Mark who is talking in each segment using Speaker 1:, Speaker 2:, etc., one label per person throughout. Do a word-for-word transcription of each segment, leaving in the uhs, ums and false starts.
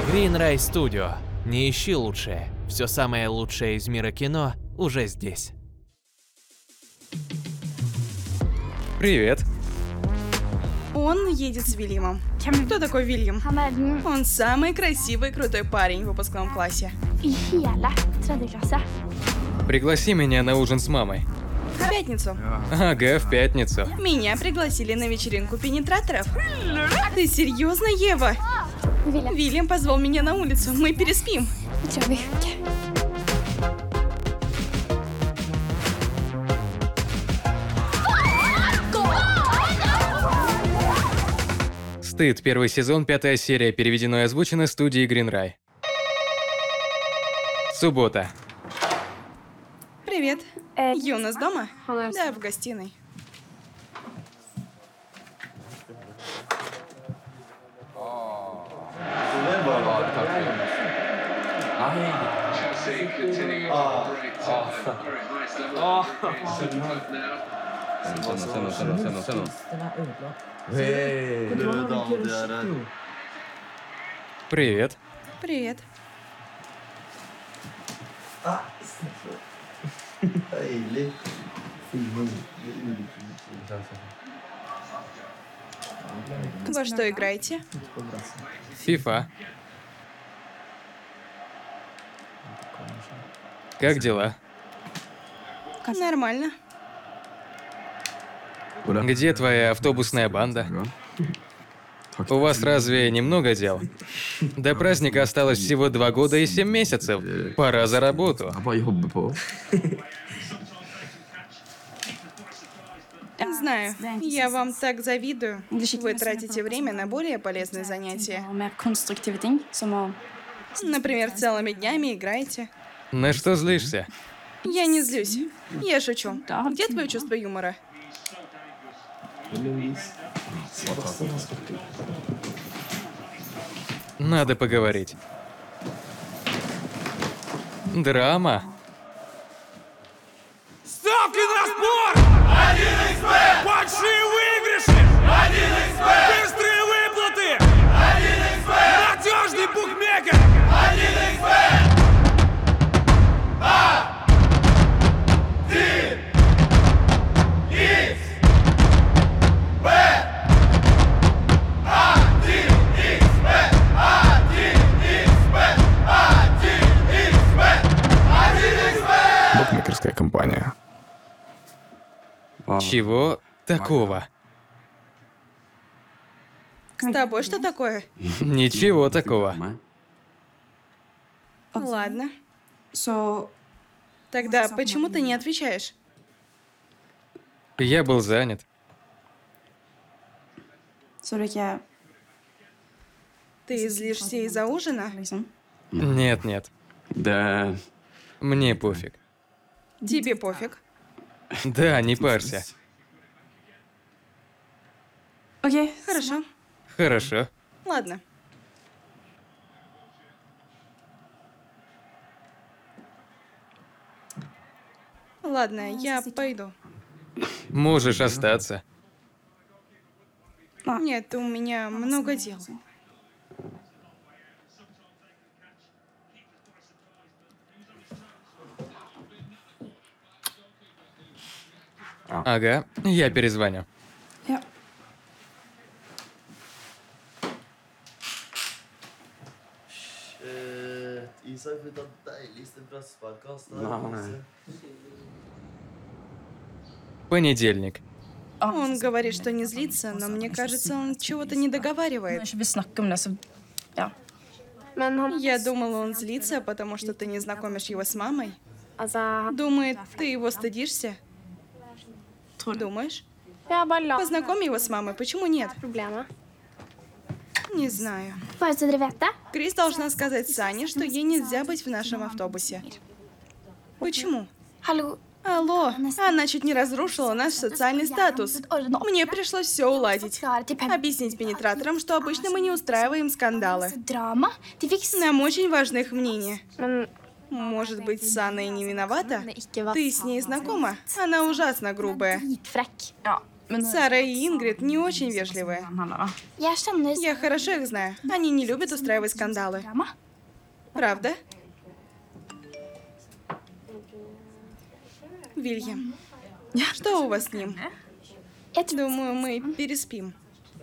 Speaker 1: Greenray Studio. Не ищи лучшее. Все самое лучшее из мира кино уже здесь.
Speaker 2: Привет.
Speaker 3: Он едет с Вильямом. Кто такой Вильям? Он самый красивый крутой парень в выпускном классе.
Speaker 2: Пригласи меня на ужин с мамой.
Speaker 3: В пятницу.
Speaker 2: Ага, в пятницу.
Speaker 3: Меня пригласили на вечеринку пенетраторов. Ты серьезно, Ева? Вильям позвал меня на улицу. Мы переспим.
Speaker 2: Стыд, первый сезон, пятая серия, переведено и озвучено студией Greenray. Суббота.
Speaker 3: Привет. Юнас дома? Да, в гостиной.
Speaker 2: Привет.
Speaker 3: Привет. Во что играете?
Speaker 2: FIFA. Как дела?
Speaker 3: Нормально.
Speaker 2: Где твоя автобусная банда? У вас разве немного дел? До праздника осталось всего два года и семь месяцев. Пора за работу.
Speaker 3: Знаю, я вам так завидую. Вы тратите время на более полезные занятия. Например, целыми днями играете.
Speaker 2: На что злишься?
Speaker 3: Я не злюсь. Я шучу. Где твое чувство юмора?
Speaker 2: Надо поговорить. Драма?
Speaker 4: Ставки на спорт! один икс бет! Большие выигрыши! один икс бет! Быстрые выплаты! один икс бет! Надежный букмекер! один икс бет!
Speaker 5: Букмекерская компания.
Speaker 2: Чего такого?
Speaker 3: С тобой что такое?
Speaker 2: Ничего такого.
Speaker 3: Ладно. Тогда почему ты не отвечаешь?
Speaker 2: Я был занят.
Speaker 3: Ты злишься из-за ужина?
Speaker 2: Нет, нет.
Speaker 6: Да.
Speaker 2: Мне пофиг.
Speaker 3: Тебе пофиг.
Speaker 2: Да, не парься.
Speaker 3: Окей, хорошо.
Speaker 2: Хорошо.
Speaker 3: Ладно. Ладно, я пойду.
Speaker 2: Можешь остаться.
Speaker 3: Нет, у меня много дел.
Speaker 2: Ага, я перезвоню.
Speaker 7: Isak får ta deiligste brassparkast.
Speaker 2: Понедельник.
Speaker 3: Он говорит, что не злится, но мне кажется, он чего-то не договаривает. Я думала, он злится, потому что ты не знакомишь его с мамой. Думает, ты его стыдишься? Думаешь? Познакомь его с мамой, почему нет? Не знаю. Крис должна сказать Сане, что ей нельзя быть в нашем автобусе. Почему? Алло, она чуть не разрушила наш социальный статус. Мне пришлось все уладить. Объяснить пенетраторам, что обычно мы не устраиваем скандалы. Нам очень важны их мнения. Может быть, Сана и не виновата? Ты с ней знакома? Она ужасно грубая. Сара и Ингрид не очень вежливые. Я хорошо их знаю. Они не любят устраивать скандалы. Правда? Вильям, что у вас с ним? Думаю, мы переспим.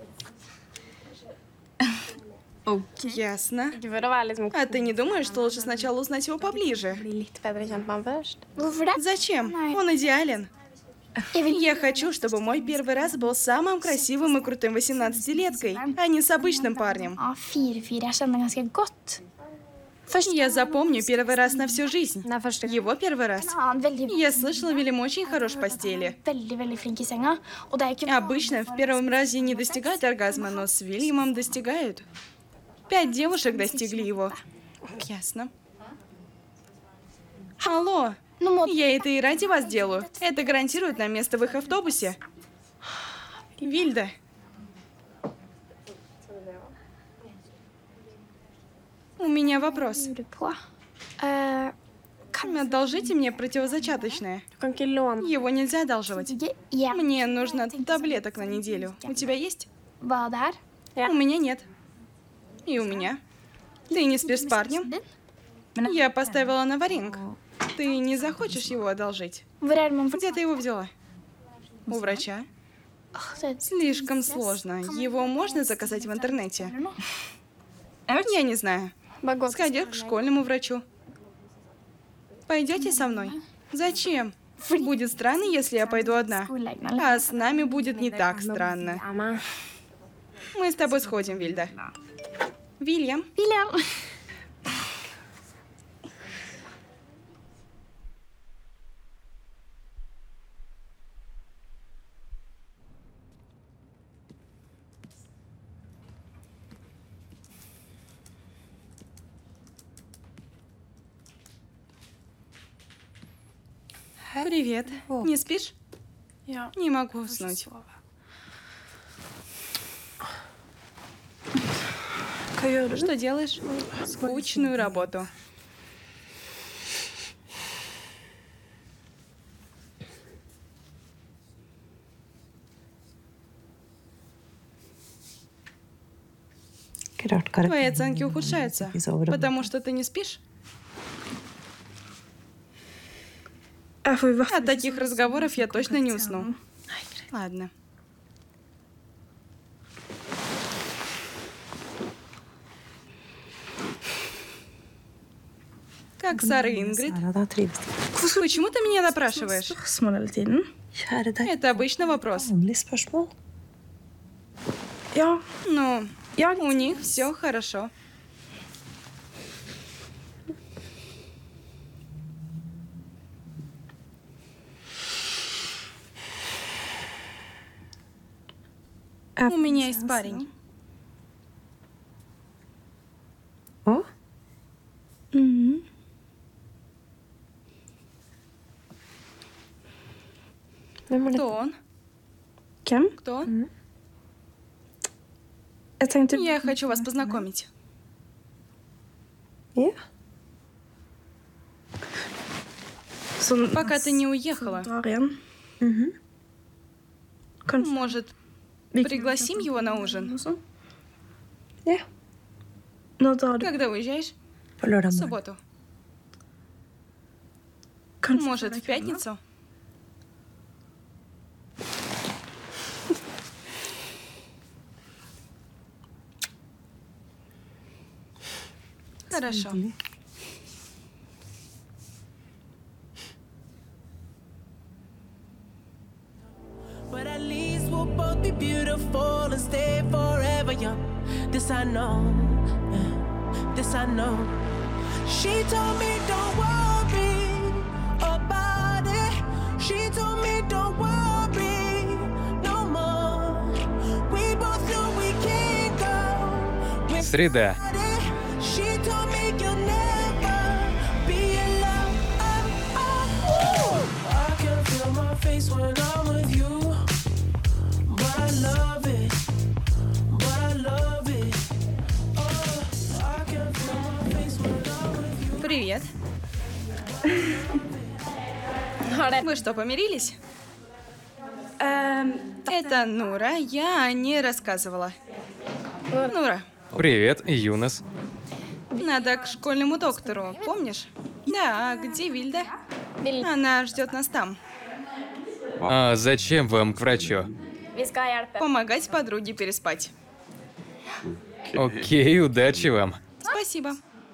Speaker 3: Ясно. А ты не думаешь, что лучше сначала узнать его поближе? Зачем? Он идеален. Я хочу, чтобы мой первый раз был самым красивым и крутым восемнадцатилеткой, а не с обычным парнем. Я запомню первый раз на всю жизнь. Его первый раз. Я слышала, Вильям очень хорош в постели. Обычно в первом разе не достигают оргазма, но с Вильямом достигают. Пять девушек достигли его. Ясно. Алло. Я это и ради вас делаю. Это гарантирует нам место в их автобусе. Вильда. У меня вопрос. Одолжите мне противозачаточное. Его нельзя одалживать. Мне нужно таблеток на неделю. У тебя есть? У меня нет. И у меня. Ты не спишь с парнем? Я поставила на варинг. Ты не захочешь его одолжить? Где ты его взяла? У врача? Слишком сложно. Его можно заказать в интернете? Я не знаю. Сходи к школьному врачу. Пойдете со мной? Зачем? Будет странно, если я пойду одна. А с нами будет не так странно. Мы с тобой сходим, Вильда. Вильям.
Speaker 5: Вильям.
Speaker 3: Привет. Не спишь? Не могу уснуть. Что делаешь? Скучную работу. Твои оценки ухудшаются, потому что ты не спишь? От таких разговоров я точно не усну. Ладно. Как Сара и Ингрид? Почему ты меня допрашиваешь? Это обычный вопрос. Ну, у них все хорошо. У меня есть парень.
Speaker 5: О? Mm.
Speaker 3: Кто он?
Speaker 5: Кем?
Speaker 3: Кто?
Speaker 5: Mm.
Speaker 3: Я хочу вас познакомить.
Speaker 5: Yeah.
Speaker 3: Пока ты не уехала.
Speaker 5: Mm-hmm.
Speaker 3: Может, пригласим его на ужин?
Speaker 5: Yeah.
Speaker 3: Когда уезжаешь? В субботу. Может, в пятницу? Хорошо.
Speaker 6: But at least we'll both be beautiful and stay forever young. This I know, yeah, this I know. She told me don't worry about it. She told me don't worry no more. We both know we can't go without
Speaker 2: Среда.
Speaker 6: it. She told me you'll never be alone. I can feel my face when I'm with you. But I love it. But I love it. Oh, I can feel my face when I'm with you.
Speaker 3: Привет. Вы что, помирились? Это Нура, я о ней рассказывала. Нура,
Speaker 2: Привет, Юнос.
Speaker 3: надо к школьному доктору, помнишь? Да, а где Вильда? Она ждет нас там.
Speaker 2: А зачем вам к врачу?
Speaker 3: Помогать подруге переспать.
Speaker 2: Окей, удачи вам.
Speaker 3: Спасибо.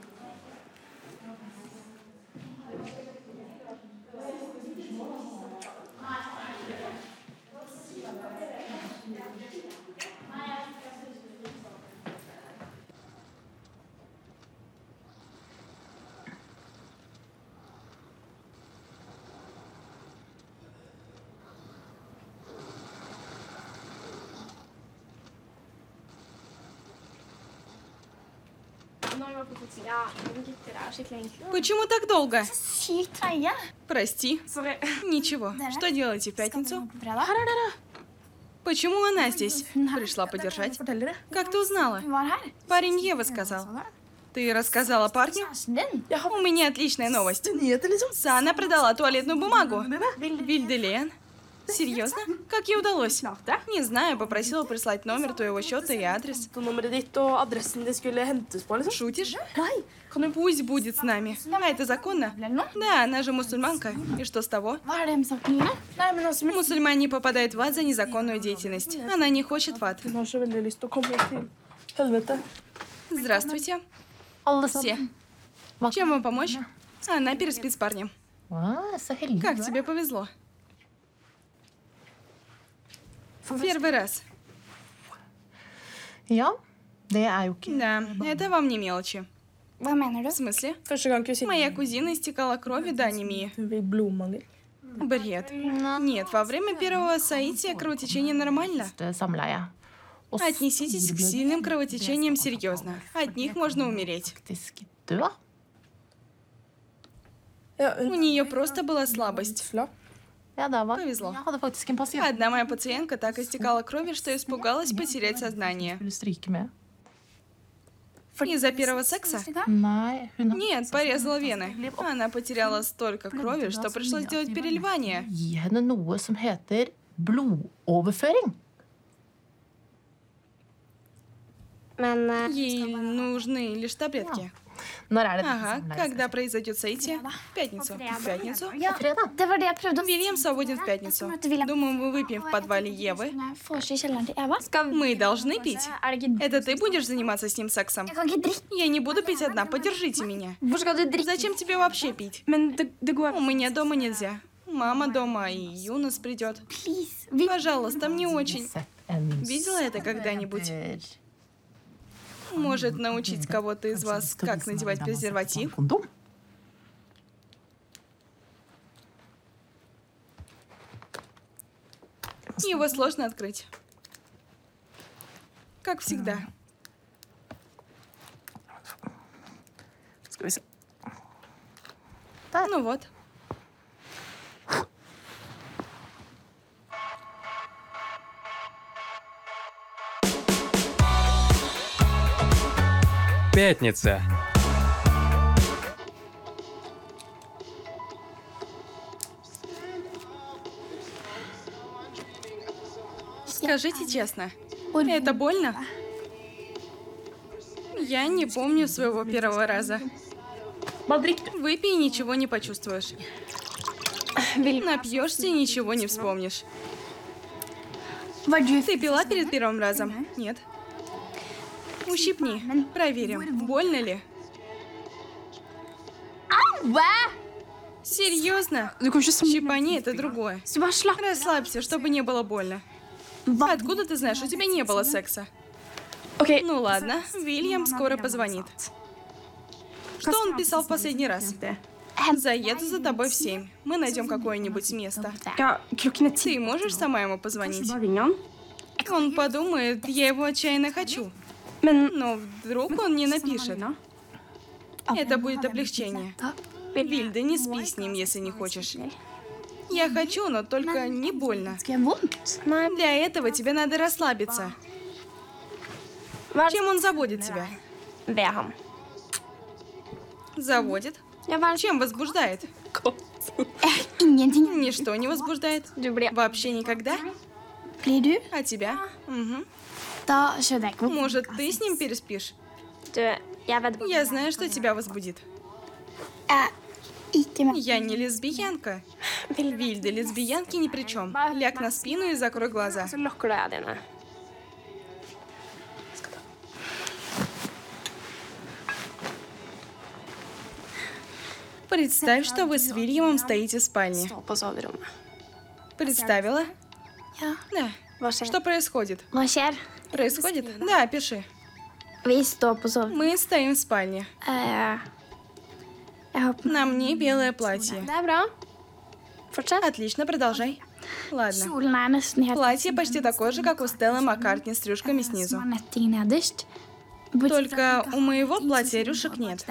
Speaker 3: Почему так долго? Прости. Ничего. Что делаете в пятницу? Почему она здесь? Пришла подержать. Как ты узнала? Парень Ева сказал. Ты рассказала парню? У меня отличная новость. Сана продала туалетную бумагу. Вильделен? Серьезно? Как ей удалось? Не знаю, попросила прислать номер твоего счета и адрес. Шутишь? Пусть будет с нами. А это законно? Да, она же мусульманка. И что с того? Мусульмане попадают в ад за незаконную деятельность. Она не хочет в ад. Здравствуйте. Все. Чем вам помочь? Она переспит с парнем. Как тебе повезло? Первый раз.
Speaker 8: Ja, det är ju okej.
Speaker 3: Да, это вам не мелочи. В смысле? Моя кузина истекала кровью до анемии. Бред. Нет, во время первого соития кровотечение нормально.
Speaker 8: Det samlar jag. Och
Speaker 3: Отнеситесь к сильным кровотечениям серьезно. От них можно умереть.
Speaker 8: faktiskt dö.
Speaker 3: У нее просто была слабость.
Speaker 8: Ja, det var.
Speaker 3: Повезло.
Speaker 8: Jag hade faktiskt en patient
Speaker 3: Одна моя пациентка так истекала кровью, что испугалась потерять сознание.
Speaker 8: som skulle stryka med.
Speaker 3: Из-за первого секса?
Speaker 8: Nej, hon hade
Speaker 3: Нет, порезала вены. Она потеряла столько крови, что пришлось делать переливание.
Speaker 8: ge henne något som heter blodöverföring.
Speaker 3: Ей нужны лишь таблетки.
Speaker 8: När är det
Speaker 3: Ага,
Speaker 8: samlar
Speaker 3: когда произойдет соитие? В пятницу. В пятницу?
Speaker 8: fredag?
Speaker 3: Вильям свободен в пятницу. Думаю, мы выпьем в подвале Евы. Мы должны пить. Это ты будешь заниматься с ним сексом? Я не буду пить одна, подержите меня. Зачем тебе вообще пить? У меня дома нельзя. Мама дома, и Юнос придет. Пожалуйста, мне очень.
Speaker 8: Sett en
Speaker 3: Видела это когда-нибудь?
Speaker 8: eh,
Speaker 3: Может научить кого-то из вас, как надевать презерватив?
Speaker 8: kondom?
Speaker 3: Его сложно открыть. Как всегда.
Speaker 8: Ska vi se.
Speaker 3: Ну вот.
Speaker 2: Пятница.
Speaker 3: Скажите честно, это больно? Я не помню своего первого раза. Выпей, ничего не почувствуешь. Напьешься, ничего не вспомнишь. Ты пила перед первым разом? Нет. Ущипни, проверим, больно ли. Серьезно? Щипани — это другое. Расслабься, чтобы не было больно. Откуда ты знаешь, у тебя не было секса? Ну ладно, Вильям скоро позвонит. Что он писал в последний раз? Заеду за тобой в семь. Мы найдем какое-нибудь место. Ты можешь сама ему позвонить? Он подумает, я его отчаянно хочу. Но вдруг он не напишет. Это будет облегчение. Вильда, не спи с ним, если не хочешь. Я хочу, но только не больно. Для этого тебе надо расслабиться. Чем он заводит тебя? Заводит? Чем возбуждает? Ничто не возбуждает. Вообще никогда. А тебя? Угу. Может, ты с ним переспишь? Я знаю, что тебя возбудит. Я не лесбиянка. Вильда, лесбиянки ни при чем. Ляг на спину и закрой глаза. Представь, что вы с Вильямом стоите в спальне. Представила? Да. Что происходит? Происходит? Да, пиши. Мы стоим в спальне. На мне белое платье. Отлично, продолжай. Ладно. Платье почти такое же, как у Стеллы Маккартни с рюшками снизу. Только у моего платья рюшек нет.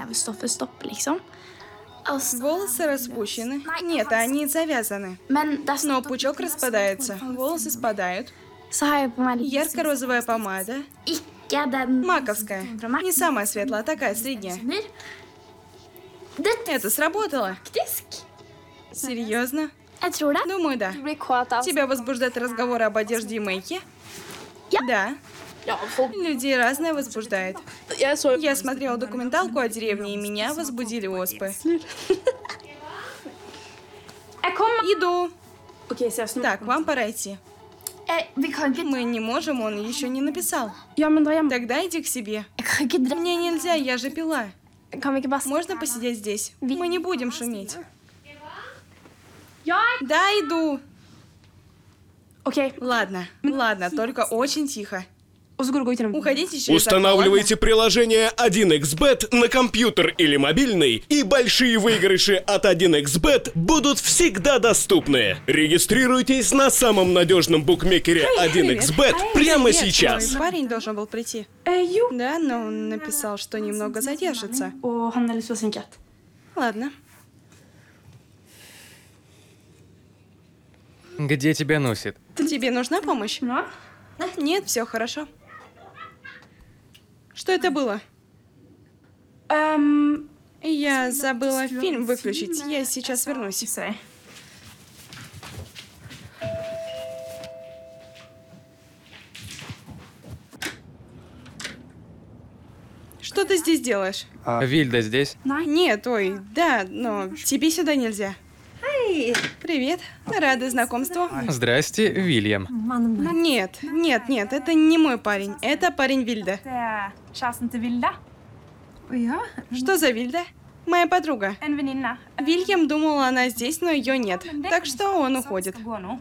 Speaker 3: Волосы распущены. Нет, они завязаны. Но пучок распадается. Волосы спадают. Ярко-розовая помада. Маковская. Не самая светлая, а такая средняя. Это сработало. Серьезно? Думаю, да. Тебя возбуждает разговоры об одежде и мейке? Да. Людей разное возбуждает. Я смотрела документалку о деревне, и меня возбудили оспы. Иду. Так, вам пора идти. Мы не можем, он еще не написал. Тогда иди к себе. Мне нельзя, я же пила. Можно посидеть здесь? Мы не будем шуметь. Да, иду. Ладно, ладно, только очень тихо. Уходите через
Speaker 9: Устанавливайте приложение один икс бет на компьютер или мобильный, и большие выигрыши от один икс бет будут всегда доступны. Регистрируйтесь на самом надежном букмекере один икс бет прямо
Speaker 3: Нет,
Speaker 9: сейчас.
Speaker 3: Мой парень должен был прийти. Да, но он написал, что немного задержится. Ладно.
Speaker 2: Где тебя носит?
Speaker 3: Тебе нужна помощь? Нет, все хорошо. Что это было? Я забыла фильм выключить. Я сейчас вернусь. Что ты здесь делаешь?
Speaker 2: Вильда здесь?
Speaker 3: Нет, ой, да, но тебе сюда нельзя. Привет, рада знакомству.
Speaker 2: Здрасте, Вильям.
Speaker 3: Нет, нет, нет, это не мой парень, это парень Вильда. Что за Вильда? Моя подруга. Вильям думал, она здесь, но ее нет, так что он уходит.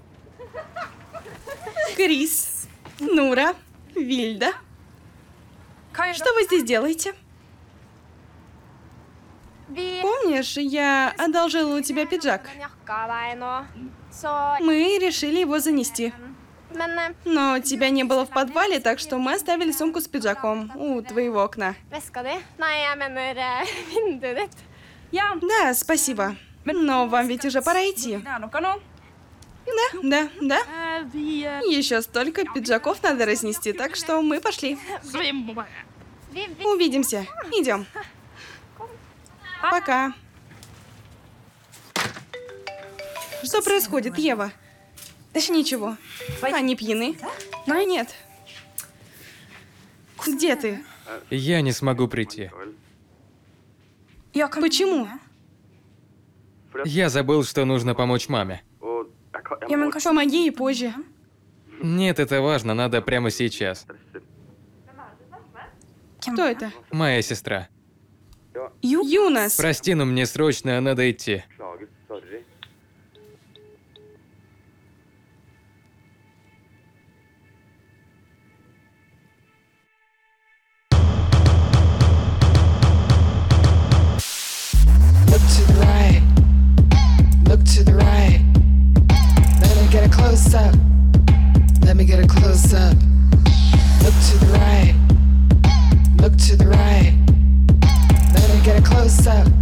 Speaker 3: Крис, Нура, Вильда. Что вы здесь делаете? Помнишь, я одолжила у тебя пиджак? Мы решили его занести. Но тебя не было в подвале, так что мы оставили сумку с пиджаком у твоего окна. Да, спасибо. Но вам ведь уже пора идти. Да, да, да. Еще столько пиджаков надо разнести, так что мы пошли. Увидимся. Идем. Пока. Что происходит, Ева? Ничего. Они пьяны? Нет. Где ты?
Speaker 2: Я не смогу прийти.
Speaker 3: Почему?
Speaker 2: Я забыл, что нужно помочь маме.
Speaker 3: Помоги ей позже.
Speaker 2: Нет, это важно, надо прямо сейчас.
Speaker 3: Кто это?
Speaker 2: Моя сестра.
Speaker 3: Ю Юнас.
Speaker 2: Прости, но мне срочно надо идти.
Speaker 10: Look to the right. Look to the right. Let me get a close up. Let me get a close up. Look to the right. Look to the right. Let me get a close up.